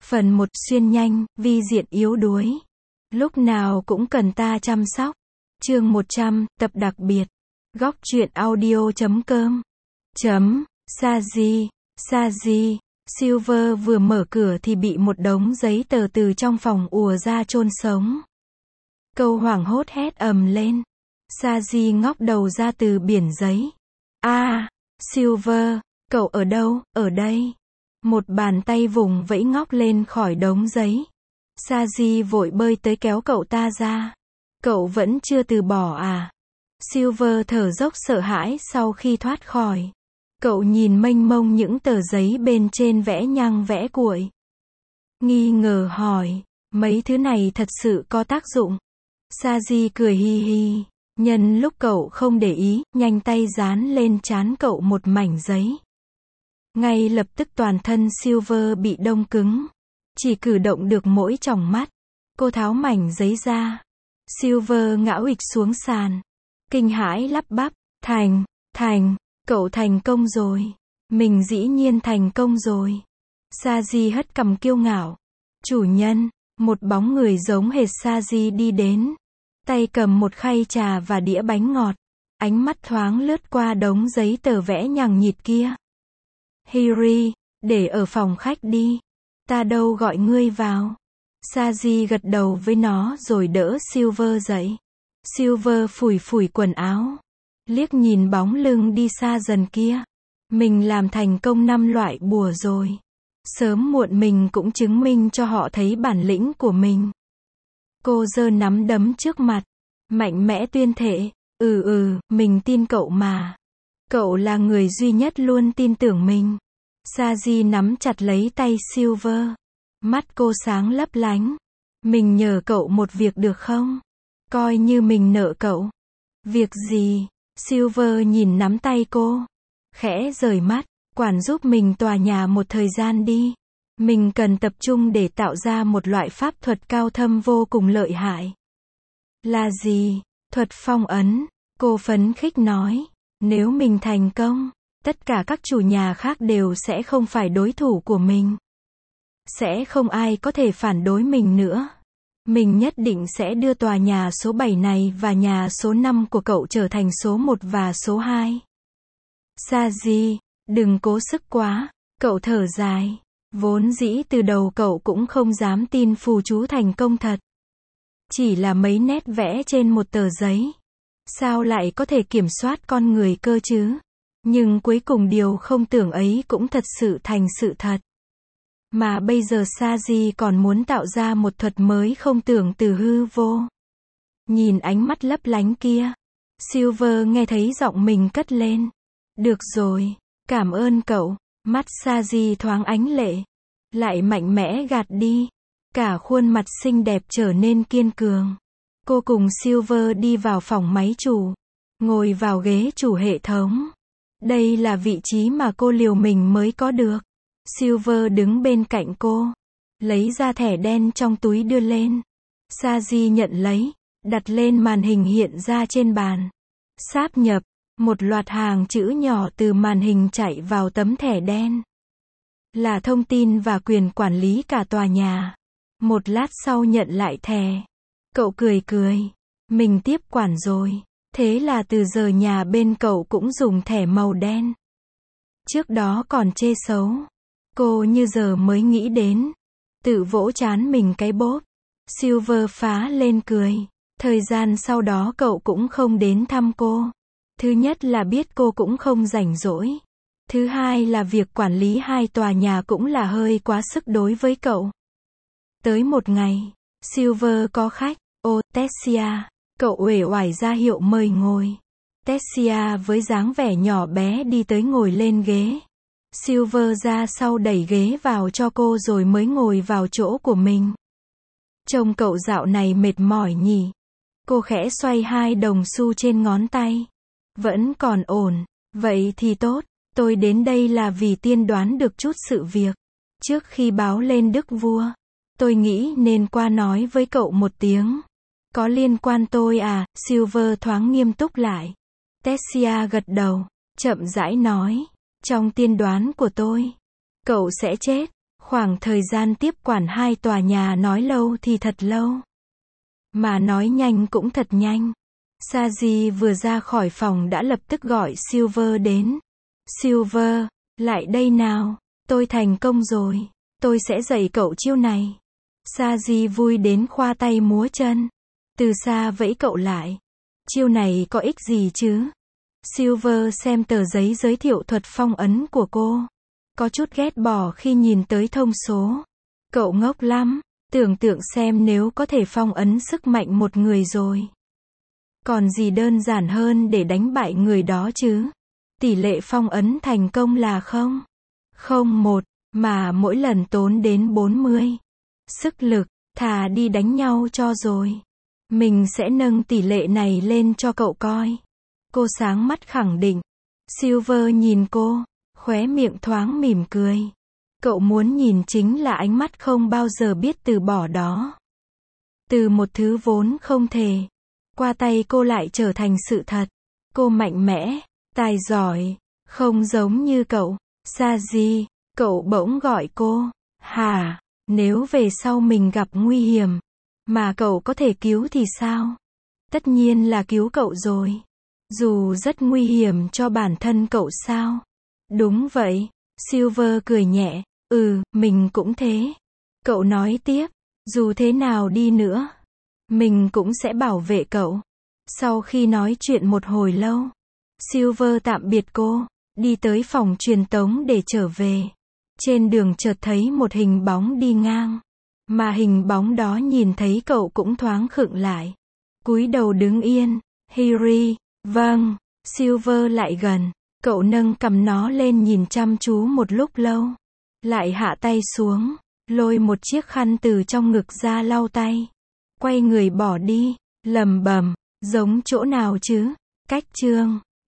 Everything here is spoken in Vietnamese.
Phần 1 xuyên nhanh, vi diện yếu đuối. Lúc nào cũng cần ta chăm sóc. Chương 100, tập đặc biệt. Góc truyện audio.com. Saji. Silver vừa mở cửa thì bị một đống giấy tờ từ trong phòng ùa ra chôn sống. Câu hoảng hốt hét ầm lên. Saji ngóc đầu ra từ biển giấy. Silver, cậu ở đâu? Ở đây. Một bàn tay vùng vẫy ngóc lên khỏi đống giấy. Saji vội bơi tới kéo cậu ta ra. Cậu vẫn chưa từ bỏ à? Silver thở dốc sợ hãi sau khi thoát khỏi. Cậu nhìn mênh mông những tờ giấy bên trên vẽ nhăng vẽ cuội. Nghi ngờ hỏi, mấy thứ này thật sự có tác dụng? Saji cười hi hi. Nhân lúc cậu không để ý, nhanh tay dán lên trán cậu một mảnh giấy. Ngay lập tức toàn thân Silver bị đông cứng. Chỉ cử động được mỗi tròng mắt. Cô tháo mảnh giấy ra. Silver ngã ụịch xuống sàn. Kinh hãi lắp bắp, cậu thành công rồi. Mình dĩ nhiên thành công rồi. Saji hất cằm kiêu ngạo. Chủ nhân, một bóng người giống hệt Saji đi đến. Tay cầm một khay trà và đĩa bánh ngọt. Ánh mắt thoáng lướt qua đống giấy tờ vẽ nhằng nhịt kia. Harry, để ở phòng khách đi. Ta đâu gọi ngươi vào. Saji gật đầu với nó rồi đỡ Silver dậy. Silver phủi phủi quần áo. Liếc nhìn bóng lưng đi xa dần kia. Mình làm thành công 5 loại bùa rồi. Sớm muộn mình cũng chứng minh cho họ thấy bản lĩnh của mình. Cô giơ nắm đấm trước mặt. Mạnh mẽ tuyên thệ. Mình tin cậu mà. Cậu là người duy nhất luôn tin tưởng mình. Saji nắm chặt lấy tay Silver. Mắt cô sáng lấp lánh. Mình nhờ cậu một việc được không? Coi như mình nợ cậu. Việc gì? Silver nhìn nắm tay cô. Khẽ rời mắt. Quản giúp mình tòa nhà một thời gian đi. Mình cần tập trung để tạo ra một loại pháp thuật cao thâm vô cùng lợi hại. Là gì? Thuật phong ấn. Cô phấn khích nói. Nếu mình thành công, tất cả các chủ nhà khác đều sẽ không phải đối thủ của mình. Sẽ không ai có thể phản đối mình nữa. Mình nhất định sẽ đưa tòa nhà số 7 này và nhà số 5 của cậu trở thành số 1 và số 2. Saji, đừng cố sức quá. Cậu thở dài. Vốn dĩ từ đầu cậu cũng không dám tin phù chú thành công thật. Chỉ là mấy nét vẽ trên một tờ giấy. Sao lại có thể kiểm soát con người cơ chứ? Nhưng cuối cùng điều không tưởng ấy cũng thật sự thành sự thật. Mà bây giờ Saji còn muốn tạo ra một thuật mới không tưởng từ hư vô. Nhìn ánh mắt lấp lánh kia. Silver nghe thấy giọng mình cất lên. Được rồi, cảm ơn cậu. Mắt Saji thoáng ánh lệ. Lại mạnh mẽ gạt đi. Cả khuôn mặt xinh đẹp trở nên kiên cường. Cô cùng Silver đi vào phòng máy chủ. Ngồi vào ghế chủ hệ thống. Đây là vị trí mà cô liều mình mới có được. Silver đứng bên cạnh cô. Lấy ra thẻ đen trong túi đưa lên. Saji nhận lấy. Đặt lên màn hình hiện ra trên bàn. Sáp nhập. Một loạt hàng chữ nhỏ từ màn hình chạy vào tấm thẻ đen. Là thông tin và quyền quản lý cả tòa nhà. Một lát sau nhận lại thẻ. Cậu cười. Mình tiếp quản rồi. Thế là từ giờ nhà bên cậu cũng dùng thẻ màu đen. Trước đó còn chê xấu. Cô như giờ mới nghĩ đến. Tự vỗ trán mình cái bốp. Silver phá lên cười. Thời gian sau đó cậu cũng không đến thăm cô. Thứ nhất là biết cô cũng không rảnh rỗi. Thứ hai là việc quản lý 2 tòa nhà cũng là hơi quá sức đối với cậu. Tới một ngày, Silver có khách. Tessia. Cậu uể oải ra hiệu mời ngồi. Tessia với dáng vẻ nhỏ bé đi tới ngồi lên ghế. Silver ra sau đẩy ghế vào cho cô rồi mới ngồi vào chỗ của mình. Trông cậu dạo này mệt mỏi nhỉ? Cô khẽ xoay 2 đồng xu trên ngón tay. Vẫn còn ổn. Vậy thì tốt. Tôi đến đây là vì tiên đoán được chút sự việc. Trước khi báo lên đức vua, tôi nghĩ nên qua nói với cậu một tiếng. Có liên quan tôi à? Silver thoáng nghiêm túc lại. Tessia gật đầu, chậm rãi nói. Trong tiên đoán của tôi, cậu sẽ chết. Khoảng thời gian tiếp quản 2 tòa nhà nói lâu thì thật lâu. Mà nói nhanh cũng thật nhanh. Saji vừa ra khỏi phòng đã lập tức gọi Silver đến. Silver, lại đây nào. Tôi thành công rồi. Tôi sẽ dạy cậu chiêu này. Saji vui đến khoa tay múa chân. Từ xa vẫy cậu lại. Chiêu này có ích gì chứ? Silver xem tờ giấy giới thiệu thuật phong ấn của cô. Có chút ghét bỏ khi nhìn tới thông số. Cậu ngốc lắm. Tưởng tượng xem nếu có thể phong ấn sức mạnh một người rồi. Còn gì đơn giản hơn để đánh bại người đó chứ? Tỷ lệ phong ấn thành công là 0,01, mà mỗi lần tốn đến 40. Sức lực, thà đi đánh nhau cho rồi. Mình sẽ nâng tỷ lệ này lên cho cậu coi. Cô sáng mắt khẳng định. Silver nhìn cô, khóe miệng thoáng mỉm cười. Cậu muốn nhìn chính là ánh mắt không bao giờ biết từ bỏ đó. Từ một thứ vốn không thể, qua tay cô lại trở thành sự thật. Cô mạnh mẽ, tài giỏi, không giống như cậu. Saji, cậu bỗng gọi cô. Hả, nếu về sau mình gặp nguy hiểm, mà cậu có thể cứu thì sao? Tất nhiên là cứu cậu rồi. Dù rất nguy hiểm cho bản thân cậu sao? Đúng vậy. Silver cười nhẹ. Mình cũng thế. Cậu nói tiếp. Dù thế nào đi nữa, mình cũng sẽ bảo vệ cậu. Sau khi nói chuyện một hồi lâu, Silver tạm biệt cô, đi tới phòng truyền tống để trở về. Trên đường chợt thấy một hình bóng đi ngang. Mà hình bóng đó nhìn thấy cậu cũng thoáng khựng lại. Cúi đầu đứng yên. Harry, vâng. Silver lại gần. Cậu nâng cầm nó lên nhìn chăm chú một lúc lâu. Lại hạ tay xuống, lôi một chiếc khăn từ trong ngực ra lau tay. Quay người bỏ đi, lẩm bẩm, giống chỗ nào chứ? Cách chương